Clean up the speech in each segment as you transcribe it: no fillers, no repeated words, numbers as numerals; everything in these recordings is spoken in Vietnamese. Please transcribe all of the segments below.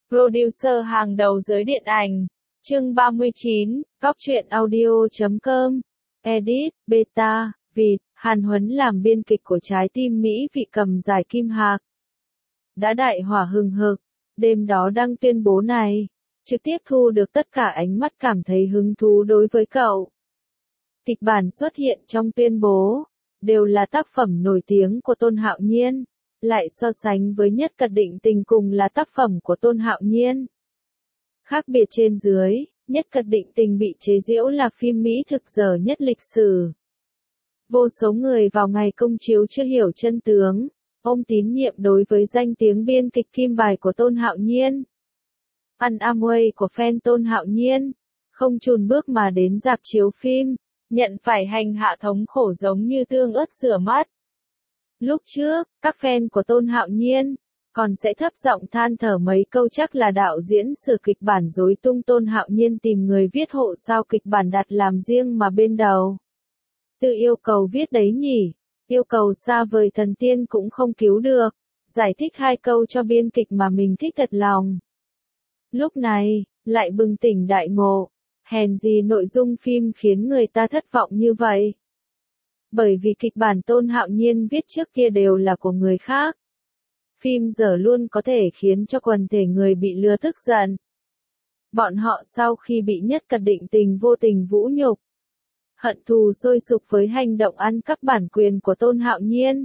Producer hàng đầu giới điện ảnh. Chương 39, Góc truyện audio.com. Edit, Beta, Vịt, Hàn Huấn làm biên kịch của Trái tim Mỹ vị cầm giải kim hạc. Đã đại hỏa hừng hực, đêm đó đăng tuyên bố này, trực tiếp thu được tất cả ánh mắt cảm thấy hứng thú đối với cậu. Kịch bản xuất hiện trong tuyên bố, đều là tác phẩm nổi tiếng của Tôn Hạo Nhiên, lại so sánh với Nhất Cật Định Tình cùng là tác phẩm của Tôn Hạo Nhiên. Khác biệt trên dưới, Nhất Cật Định Tình bị chế giễu là phim Mỹ thực dở nhất lịch sử. Vô số người vào ngày công chiếu chưa hiểu chân tướng, ôm tín nhiệm đối với danh tiếng biên kịch kim bài của Tôn Hạo Nhiên. Ăn Amway của fan Tôn Hạo Nhiên, không chùn bước mà đến rạp chiếu phim, nhận phải hành hạ thống khổ giống như tương ớt rửa mắt. Lúc trước, các fan của Tôn Hạo Nhiên còn sẽ thấp giọng than thở mấy câu chắc là đạo diễn sửa kịch bản rối tung. Tôn Hạo Nhiên tìm người viết hộ sao kịch bản đặt làm riêng mà bên đầu. Tự yêu cầu viết đấy nhỉ, yêu cầu xa vời thần tiên cũng không cứu được, giải thích hai câu cho biên kịch mà mình thích thật lòng. Lúc này, lại bừng tỉnh đại ngộ, hèn gì nội dung phim khiến người ta thất vọng như vậy. Bởi vì kịch bản Tôn Hạo Nhiên viết trước kia đều là của người khác. Phim giờ luôn có thể khiến cho quần thể người bị lừa tức giận. Bọn họ sau khi bị Nhất Cật Định Tình vô tình vũ nhục, hận thù sôi sục với hành động ăn cắp bản quyền của Tôn Hạo Nhiên.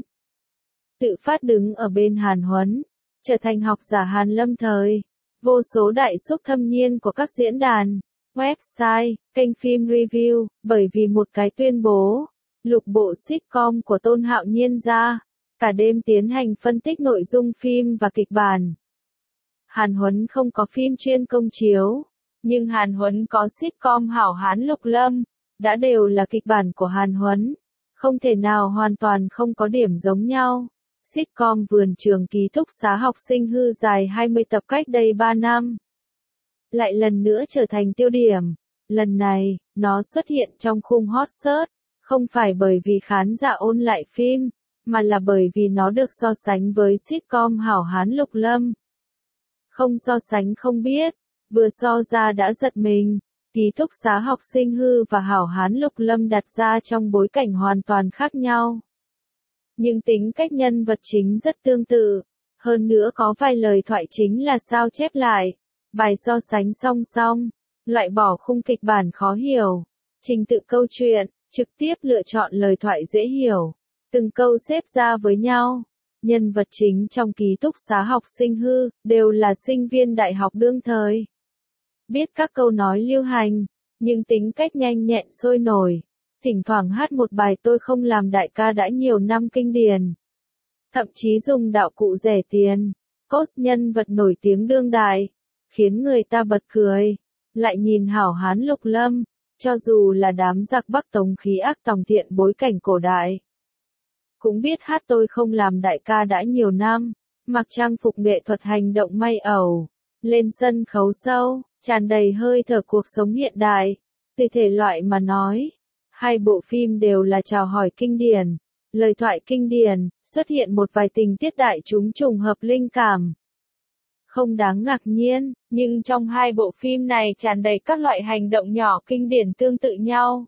Tự phát đứng ở bên Hàn Huấn, trở thành học giả Hàn Lâm thời. Vô số đại xúc thâm niên của các diễn đàn, website, kênh phim review, bởi vì một cái tuyên bố, lục bộ sitcom của Tôn Hạo Nhiên ra, cả đêm tiến hành phân tích nội dung phim và kịch bản. Hàn Huấn không có phim chuyên công chiếu, nhưng Hàn Huấn có sitcom Hảo Hán Lục Lâm, đã đều là kịch bản của Hàn Huấn, không thể nào hoàn toàn không có điểm giống nhau. Sitcom Vườn Trường Ký Túc Xá Học Sinh hư dài 20 tập cách đây 3 năm. Lại lần nữa trở thành tiêu điểm. Lần này, nó xuất hiện trong khung hot search, không phải bởi vì khán giả ôn lại phim, mà là bởi vì nó được so sánh với sitcom Hảo Hán Lục Lâm. Không so sánh không biết, vừa so ra đã giật mình. Ký Túc Xá Học Sinh hư và Hảo Hán Lục Lâm đặt ra trong bối cảnh hoàn toàn khác nhau. Nhưng tính cách nhân vật chính rất tương tự, hơn nữa có vài lời thoại chính là sao chép lại, bài so sánh song song, loại bỏ khung kịch bản khó hiểu, trình tự câu chuyện, trực tiếp lựa chọn lời thoại dễ hiểu, từng câu xếp ra với nhau. Nhân vật chính trong Ký Túc Xá Học Sinh hư, đều là sinh viên đại học đương thời. Biết các câu nói lưu hành, nhưng tính cách nhanh nhẹn sôi nổi. Thỉnh thoảng hát một bài Tôi Không Làm Đại Ca đã nhiều năm kinh điển. Thậm chí dùng đạo cụ rẻ tiền, cốt nhân vật nổi tiếng đương đại, khiến người ta bật cười. Lại nhìn Hảo Hán Lục Lâm, cho dù là đám giặc Bắc Tống khí ác tòng thiện bối cảnh cổ đại. Cũng biết hát Tôi Không Làm Đại Ca đã nhiều năm, mặc trang phục nghệ thuật hành động may ẩu, lên sân khấu sâu, tràn đầy hơi thở cuộc sống hiện đại. Từ thể loại mà nói, hai bộ phim đều là chào hỏi kinh điển, lời thoại kinh điển, xuất hiện một vài tình tiết đại chúng trùng hợp linh cảm. Không đáng ngạc nhiên, nhưng trong hai bộ phim này tràn đầy các loại hành động nhỏ kinh điển tương tự nhau.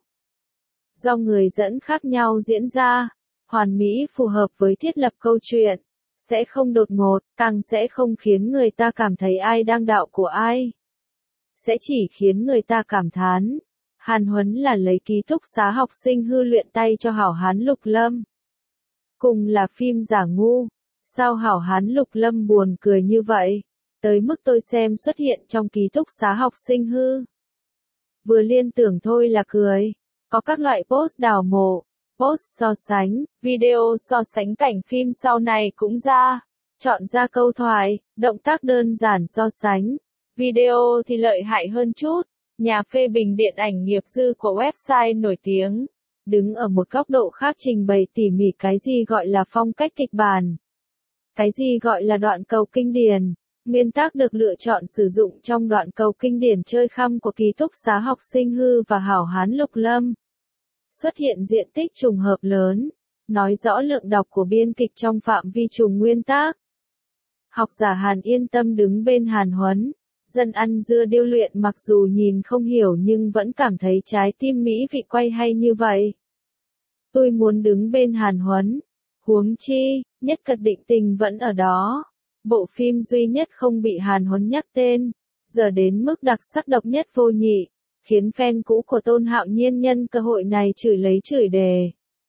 Do người dẫn khác nhau diễn ra, hoàn mỹ phù hợp với thiết lập câu chuyện, sẽ không đột ngột, càng sẽ không khiến người ta cảm thấy ai đang đạo của ai. Sẽ chỉ khiến người ta cảm thán. Hàn Huấn là lấy Ký Túc Xá Học Sinh hư luyện tay cho Hảo Hán Lục Lâm. Cùng là phim giả ngu, sao Hảo Hán Lục Lâm buồn cười như vậy, tới mức tôi xem xuất hiện trong Ký Túc Xá Học Sinh hư. Vừa liên tưởng thôi là cười, có các loại post đào mộ, post so sánh, video so sánh cảnh phim sau này cũng ra, chọn ra câu thoại, động tác đơn giản so sánh, video thì lợi hại hơn chút. Nhà phê bình điện ảnh nghiệp dư của website nổi tiếng, đứng ở một góc độ khác trình bày tỉ mỉ cái gì gọi là phong cách kịch bản, cái gì gọi là đoạn cầu kinh điển, nguyên tắc được lựa chọn sử dụng trong đoạn cầu kinh điển chơi khăm của Ký Túc Xá Học Sinh hư và Hảo Hán Lục Lâm. Xuất hiện diện tích trùng hợp lớn, nói rõ lượng đọc của biên kịch trong phạm vi trùng nguyên tắc. Học giả Hàn yên tâm đứng bên Hàn Huấn. Dân ăn dưa điêu luyện mặc dù nhìn không hiểu nhưng vẫn cảm thấy trái tim mỹ vị quay hay như vậy. Tôi muốn đứng bên Hàn Huấn. Huống chi, Nhất Cật Định Tình vẫn ở đó. Bộ phim duy nhất không bị Hàn Huấn nhắc tên. Giờ đến mức đặc sắc độc nhất vô nhị. Khiến fan cũ của Tôn Hạo Nhiên nhân cơ hội này chửi lấy chửi đề.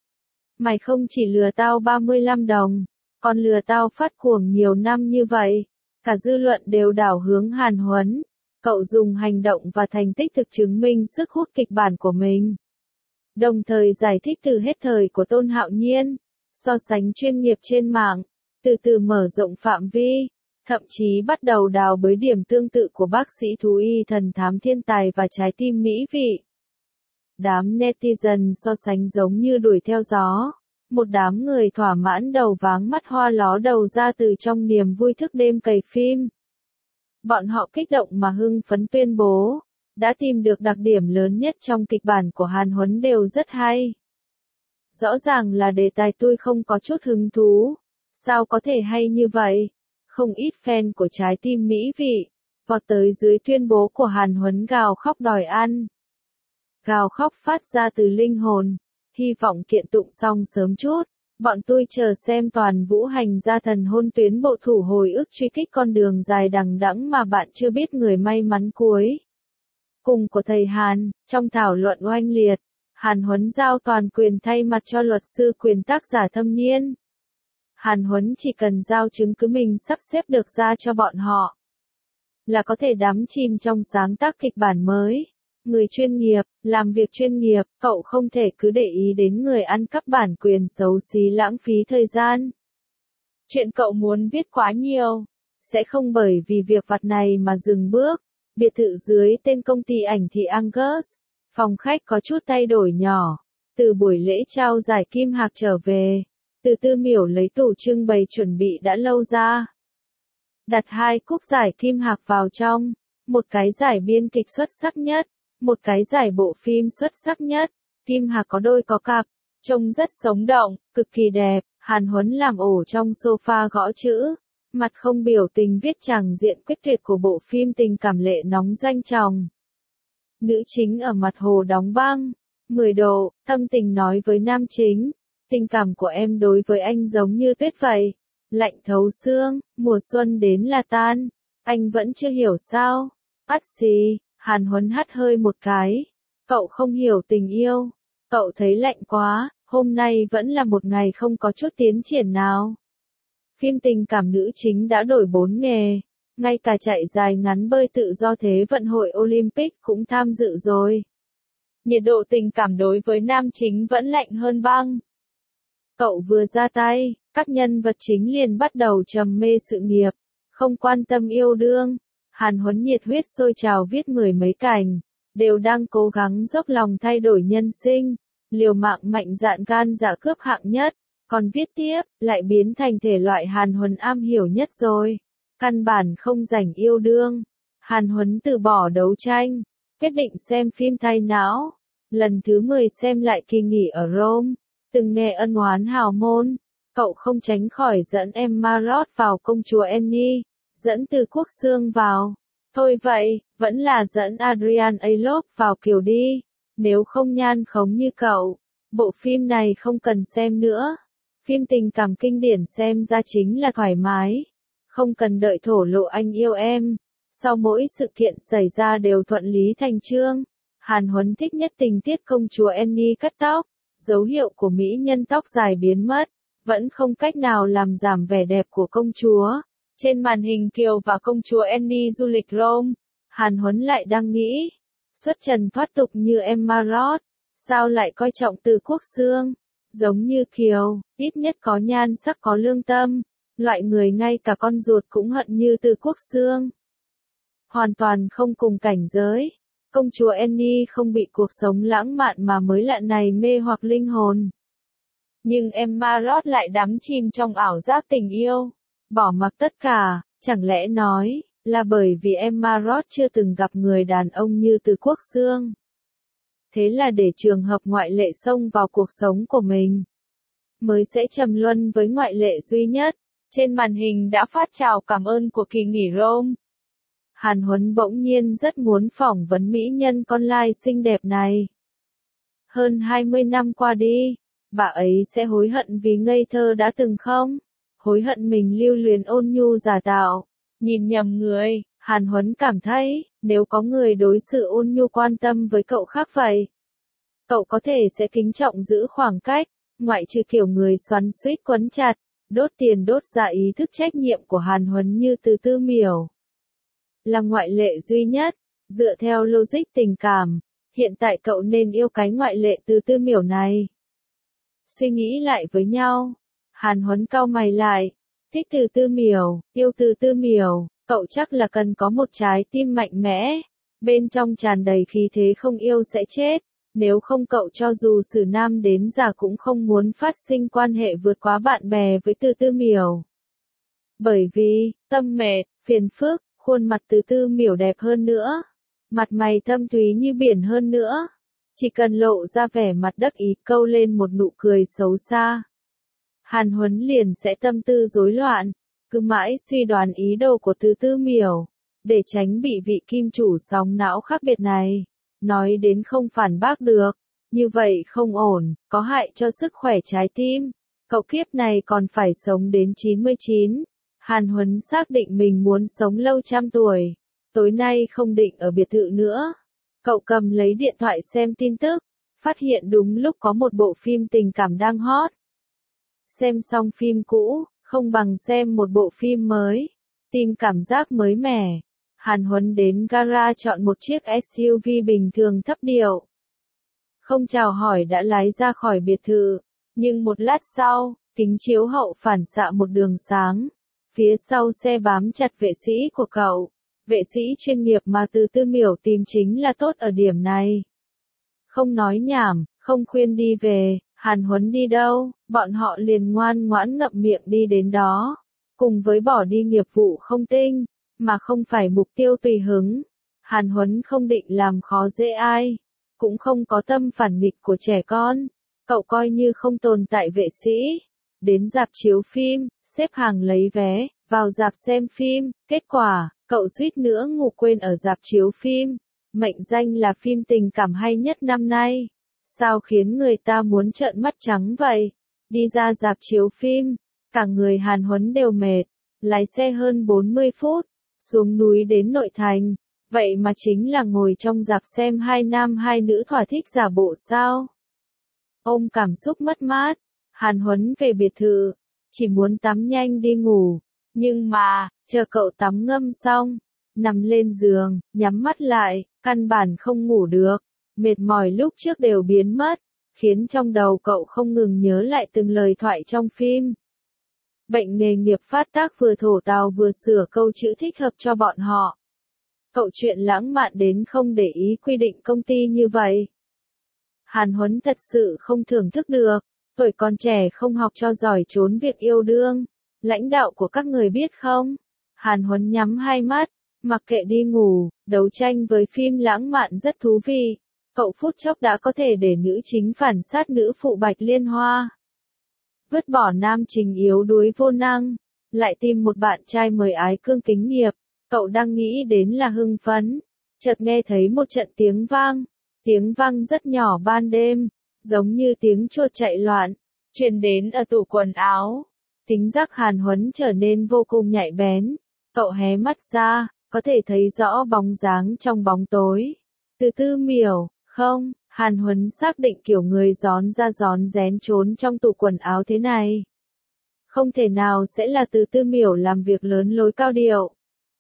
Mày không chỉ lừa tao 35 đồng, còn lừa tao phát cuồng nhiều năm như vậy. Cả dư luận đều đảo hướng Hàn Huấn. Cậu dùng hành động và thành tích thực chứng minh sức hút kịch bản của mình. Đồng thời giải thích từ hết thời của Tôn Hạo Nhiên, so sánh chuyên nghiệp trên mạng, từ từ mở rộng phạm vi, thậm chí bắt đầu đào bới điểm tương tự của bác sĩ thú y thần thám thiên tài và trái tim mỹ vị. Đám netizen so sánh giống như đuổi theo gió. Một đám người thỏa mãn đầu váng mắt hoa ló đầu ra từ trong niềm vui thức đêm cày phim. Bọn họ kích động mà hưng phấn tuyên bố, đã tìm được đặc điểm lớn nhất trong kịch bản của Hàn Huấn đều rất hay. Rõ ràng là đề tài tôi không có chút hứng thú, sao có thể hay như vậy? Không ít fan của trái tim mỹ vị, vọt tới dưới tuyên bố của Hàn Huấn gào khóc đòi ăn. Gào khóc phát ra từ linh hồn. Hy vọng kiện tụng xong sớm chút, bọn tôi chờ xem toàn vũ hành gia thần hôn tuyến bộ thủ hồi ức truy kích con đường dài đằng đẵng mà bạn chưa biết người may mắn cuối. Cùng của thầy Hàn, trong thảo luận oanh liệt, Hàn Huấn giao toàn quyền thay mặt cho luật sư quyền tác giả thâm niên. Hàn Huấn chỉ cần giao chứng cứ mình sắp xếp được ra cho bọn họ, là có thể đắm chìm trong sáng tác kịch bản mới. Người chuyên nghiệp, làm việc chuyên nghiệp, cậu không thể cứ để ý đến người ăn cắp bản quyền xấu xí lãng phí thời gian. Chuyện cậu muốn viết quá nhiều, sẽ không bởi vì việc vặt này mà dừng bước. Biệt thự dưới tên công ty ảnh thị Angus, phòng khách có chút thay đổi nhỏ. Từ buổi lễ trao giải Kim Hạc trở về, từ Tư Miểu lấy tủ trưng bày chuẩn bị đã lâu ra. Đặt 2 cúp giải Kim Hạc vào trong, một cái giải biên kịch xuất sắc nhất. Một cái giải bộ phim xuất sắc nhất, Kim Hạc có đôi có cặp, trông rất sống động, cực kỳ đẹp. Hàn Huấn làm ổ trong sofa gõ chữ, mặt không biểu tình viết tràng diện quyết tuyệt của bộ phim tình cảm lệ nóng danh chồng. Nữ chính ở mặt hồ đóng băng, 10 độ, tâm tình nói với nam chính, tình cảm của em đối với anh giống như tuyết vậy, lạnh thấu xương, mùa xuân đến là tan, anh vẫn chưa hiểu sao, ắt xì. Hàn Huấn hắt hơi một cái. Cậu không hiểu tình yêu. Cậu thấy lạnh quá, hôm nay vẫn là một ngày không có chút tiến triển nào. Phim tình cảm nữ chính đã đổi 4 nghề. Ngay cả chạy dài ngắn bơi tự do Thế vận hội Olympic cũng tham dự rồi. Nhiệt độ tình cảm đối với nam chính vẫn lạnh hơn băng. Cậu vừa ra tay, các nhân vật chính liền bắt đầu trầm mê sự nghiệp, không quan tâm yêu đương. Hàn Huấn nhiệt huyết sôi trào viết 10 mấy cảnh, đều đang cố gắng dốc lòng thay đổi nhân sinh, liều mạng mạnh dạn gan dạ cướp hạng nhất, còn viết tiếp, lại biến thành thể loại Hàn Huấn am hiểu nhất rồi. Căn bản không rảnh yêu đương. Hàn Huấn từ bỏ đấu tranh, quyết định xem phim thay não. Lần thứ 10 xem lại Kỳ nghỉ ở Rome, từng nghe ân oán hào môn, cậu không tránh khỏi dẫn Emma Roth vào công chúa Annie. Dẫn Từ Quốc Xương vào. Thôi vậy, vẫn là dẫn Adrian Aylof vào kiểu đi. Nếu không nhan khống như cậu, bộ phim này không cần xem nữa. Phim tình cảm kinh điển xem ra chính là thoải mái. Không cần đợi thổ lộ anh yêu em. Sau mỗi sự kiện xảy ra đều thuận lý thành chương. Hàn Huấn thích nhất tình tiết công chúa Annie cắt tóc. Dấu hiệu của mỹ nhân tóc dài biến mất. Vẫn không cách nào làm giảm vẻ đẹp của công chúa. Trên màn hình Kiều và công chúa Annie du lịch Rome, Hàn Huấn lại đang nghĩ, xuất trần thoát tục như Emma Roth, sao lại coi trọng Từ Quốc Xương, giống như Kiều, ít nhất có nhan sắc có lương tâm, loại người ngay cả con ruột cũng hận như Từ Quốc Xương. Hoàn toàn không cùng cảnh giới, công chúa Annie không bị cuộc sống lãng mạn mà mới lạ này mê hoặc linh hồn. Nhưng Emma Roth lại đắm chìm trong ảo giác tình yêu. Bỏ mặc tất cả, chẳng lẽ nói, là bởi vì Emma Roth chưa từng gặp người đàn ông như Từ Quốc Xương. Thế là để trường hợp ngoại lệ xông vào cuộc sống của mình, mới sẽ trầm luân với ngoại lệ duy nhất. Trên màn hình đã phát chào cảm ơn của kỳ nghỉ Rome. Hàn Huấn bỗng nhiên rất muốn phỏng vấn mỹ nhân con lai xinh đẹp này. Hơn 20 năm qua đi, bà ấy sẽ hối hận vì ngây thơ đã từng không? Hối hận mình lưu luyến ôn nhu giả tạo, nhìn nhầm người. Hàn Huấn cảm thấy, nếu có người đối xử ôn nhu quan tâm với cậu khác vậy, cậu có thể sẽ kính trọng giữ khoảng cách, ngoại trừ kiểu người xoắn xuýt quấn chặt, đốt tiền đốt ra ý thức trách nhiệm của Hàn Huấn như Từ Tư Miểu. Là ngoại lệ duy nhất, dựa theo logic tình cảm, hiện tại cậu nên yêu cái ngoại lệ Từ Tư Miểu này. Suy nghĩ lại với nhau, Hàn Huấn cau mày lại, thích Từ Tư Miểu, yêu Từ Tư Miểu, cậu chắc là cần có một trái tim mạnh mẽ, bên trong tràn đầy khí thế không yêu sẽ chết, nếu không cậu cho dù xử nam đến già cũng không muốn phát sinh quan hệ vượt quá bạn bè với Từ Tư Miểu. Bởi vì, tâm mệt, phiền phức, khuôn mặt Từ Tư Miểu đẹp hơn nữa, mặt mày thâm thúy như biển hơn nữa, chỉ cần lộ ra vẻ mặt đắc ý câu lên một nụ cười xấu xa, Hàn Huấn liền sẽ tâm tư rối loạn, cứ mãi suy đoán ý đồ của Từ Tư Miểu, để tránh bị vị kim chủ sóng não khác biệt này nói đến không phản bác được, như vậy không ổn, có hại cho sức khỏe trái tim. Cậu kiếp này còn phải sống đến 99. Hàn Huấn xác định mình muốn sống lâu trăm tuổi. Tối nay không định ở biệt thự nữa. Cậu cầm lấy điện thoại xem tin tức, phát hiện đúng lúc có một bộ phim tình cảm đang hot. Xem xong phim cũ, không bằng xem một bộ phim mới, tìm cảm giác mới mẻ. Hàn Huấn đến gara chọn một chiếc SUV bình thường thấp điệu. Không chào hỏi đã lái ra khỏi biệt thự, nhưng một lát sau, kính chiếu hậu phản xạ một đường sáng. Phía sau xe bám chặt vệ sĩ của cậu. Vệ sĩ chuyên nghiệp mà Từ Tư Miểu tìm chính là tốt ở điểm này. Không nói nhảm, không khuyên đi về, Hàn Huấn đi đâu, bọn họ liền ngoan ngoãn ngậm miệng đi đến đó. Cùng với bỏ đi nghiệp vụ không tinh, mà không phải mục tiêu tùy hứng. Hàn Huấn không định làm khó dễ ai, cũng không có tâm phản nghịch của trẻ con. Cậu coi như không tồn tại vệ sĩ. Đến rạp chiếu phim, xếp hàng lấy vé, vào rạp xem phim, kết quả, cậu suýt nữa ngủ quên ở rạp chiếu phim. Mệnh danh là phim tình cảm hay nhất năm nay. Sao khiến người ta muốn trợn mắt trắng vậy? Đi ra rạp chiếu phim, cả người Hàn Huấn đều mệt, lái xe hơn 40 phút, xuống núi đến nội thành, vậy mà chính là ngồi trong rạp xem hai nam hai nữ thỏa thích giả bộ sao? Ôm cảm xúc mất mát, Hàn Huấn về biệt thự, chỉ muốn tắm nhanh đi ngủ, nhưng mà, chờ cậu tắm ngâm xong, nằm lên giường, nhắm mắt lại, căn bản không ngủ được, mệt mỏi lúc trước đều biến mất, khiến trong đầu cậu không ngừng nhớ lại từng lời thoại trong phim. Bệnh nghề nghiệp phát tác vừa thổ tào vừa sửa câu chữ thích hợp cho bọn họ. Cậu chuyện lãng mạn đến không để ý quy định công ty như vậy. Hàn Huấn thật sự không thưởng thức được, tuổi còn trẻ không học cho giỏi trốn việc yêu đương. Lãnh đạo của các người biết không? Hàn Huấn nhắm hai mắt, mặc kệ đi ngủ, đấu tranh với phim lãng mạn rất thú vị. Cậu phút chốc đã có thể để nữ chính phản sát nữ phụ Bạch Liên Hoa. Vứt bỏ nam chính yếu đuối vô năng, lại tìm một bạn trai mời ái cương kính nghiệp. Cậu đang nghĩ đến là hưng phấn, chợt nghe thấy một trận tiếng vang rất nhỏ ban đêm, giống như tiếng chuột chạy loạn, truyền đến ở tủ quần áo. Thính giác Hàn Huấn trở nên vô cùng nhạy bén, cậu hé mắt ra, có thể thấy rõ bóng dáng trong bóng tối. Từ Tư Miểu, không, Hàn Huấn xác định kiểu người gión ra gión rén trốn trong tủ quần áo thế này. Không thể nào sẽ là Từ Tư Miểu làm việc lớn lối cao điệu.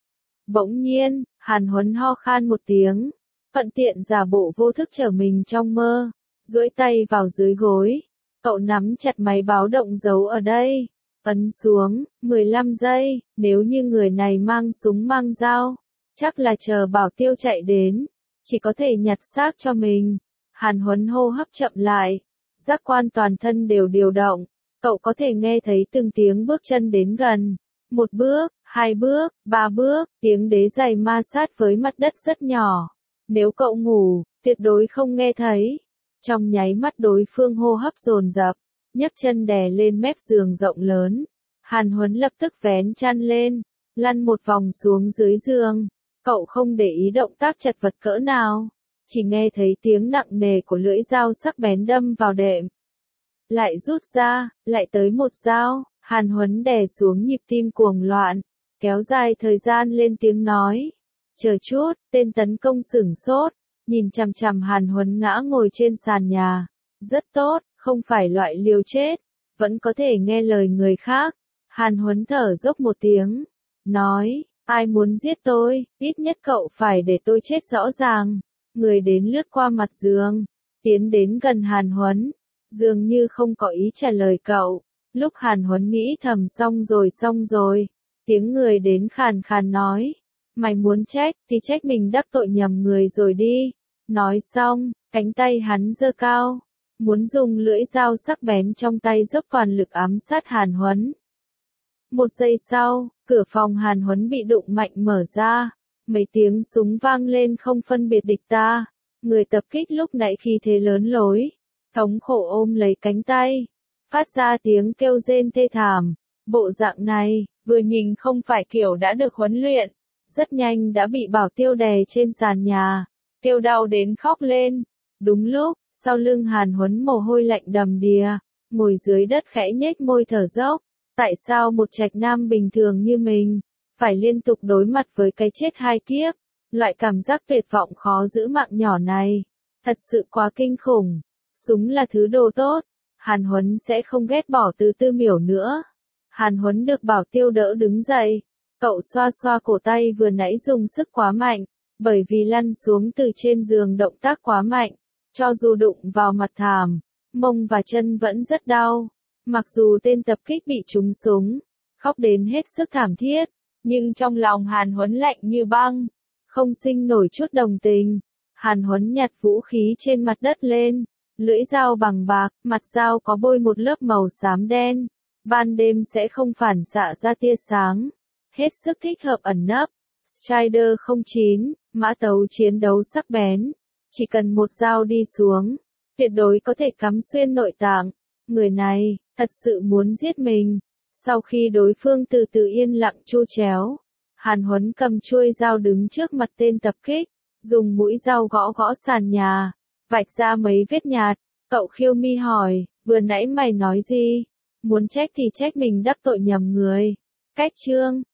Bỗng nhiên, Hàn Huấn ho khan một tiếng, thuận tiện giả bộ vô thức trở mình trong mơ, duỗi tay vào dưới gối. Cậu nắm chặt máy báo động giấu ở đây, ấn xuống, 15 giây, nếu như người này mang súng mang dao, chắc là chờ bảo tiêu chạy đến, chỉ có thể nhặt xác cho mình. Hàn Huấn hô hấp chậm lại, giác quan toàn thân đều điều động, cậu có thể nghe thấy từng tiếng bước chân đến gần. Một bước, hai bước, ba bước, tiếng đế giày ma sát với mặt đất rất nhỏ. Nếu cậu ngủ, tuyệt đối không nghe thấy. Trong nháy mắt đối phương hô hấp dồn dập, nhấc chân đè lên mép giường rộng lớn. Hàn Huấn lập tức vén chăn lên, lăn một vòng xuống dưới giường. Cậu không để ý động tác chật vật cỡ nào, chỉ nghe thấy tiếng nặng nề của lưỡi dao sắc bén đâm vào đệm. Lại rút ra, lại tới một dao, Hàn Huấn đè xuống nhịp tim cuồng loạn, kéo dài thời gian lên tiếng nói. Chờ chút, tên tấn công sửng sốt, nhìn chằm chằm Hàn Huấn ngã ngồi trên sàn nhà. Rất tốt, không phải loại liều chết, vẫn có thể nghe lời người khác. Hàn Huấn thở dốc một tiếng, nói, ai muốn giết tôi, ít nhất cậu phải để tôi chết rõ ràng. Người đến lướt qua mặt giường, tiến đến gần Hàn Huấn, dường như không có ý trả lời cậu. Lúc Hàn Huấn nghĩ thầm xong rồi, tiếng người đến khàn khàn nói, mày muốn trách thì trách mình đắc tội nhầm người rồi đi. Nói xong, cánh tay hắn giơ cao, muốn dùng lưỡi dao sắc bén trong tay dốc toàn lực ám sát Hàn Huấn. Một giây sau, cửa phòng Hàn Huấn bị đụng mạnh mở ra, mấy tiếng súng vang lên không phân biệt địch ta. Người tập kích lúc nãy khi thế lớn lối, thống khổ ôm lấy cánh tay, phát ra tiếng kêu rên thê thảm. Bộ dạng này, vừa nhìn không phải kiểu đã được huấn luyện, rất nhanh đã bị Bảo Tiêu đè trên sàn nhà, kêu đau đến khóc lên. Đúng lúc, sau lưng Hàn Huấn mồ hôi lạnh đầm đìa, ngồi dưới đất khẽ nhếch môi thở dốc. Tại sao một trạch nam bình thường như mình, phải liên tục đối mặt với cái chết hai kiếp? Loại cảm giác tuyệt vọng khó giữ mạng nhỏ này, thật sự quá kinh khủng. Súng là thứ đồ tốt, Hàn Huấn sẽ không ghét bỏ từ Tư Miểu nữa. Hàn Huấn được Bảo Tiêu đỡ đứng dậy, cậu xoa xoa cổ tay vừa nãy dùng sức quá mạnh, bởi vì lăn xuống từ trên giường động tác quá mạnh, cho dù đụng vào mặt thảm, mông và chân vẫn rất đau. Mặc dù tên tập kích bị trúng súng, khóc đến hết sức thảm thiết, nhưng trong lòng Hàn Huấn lạnh như băng, không sinh nổi chút đồng tình. Hàn Huấn nhặt vũ khí trên mặt đất lên, lưỡi dao bằng bạc, mặt dao có bôi một lớp màu xám đen, ban đêm sẽ không phản xạ ra tia sáng, hết sức thích hợp ẩn nấp. Strider 09, mã tấu chiến đấu sắc bén, chỉ cần một dao đi xuống, tuyệt đối có thể cắm xuyên nội tạng. Người này, thật sự muốn giết mình. Sau khi đối phương từ từ yên lặng chu chéo, Hàn Huấn cầm chuôi dao đứng trước mặt tên tập kích, dùng mũi dao gõ gõ sàn nhà, vạch ra mấy vết nhạt. Cậu khiêu mi hỏi, vừa nãy mày nói gì? Muốn trách thì trách mình đắc tội nhầm người. Cách chương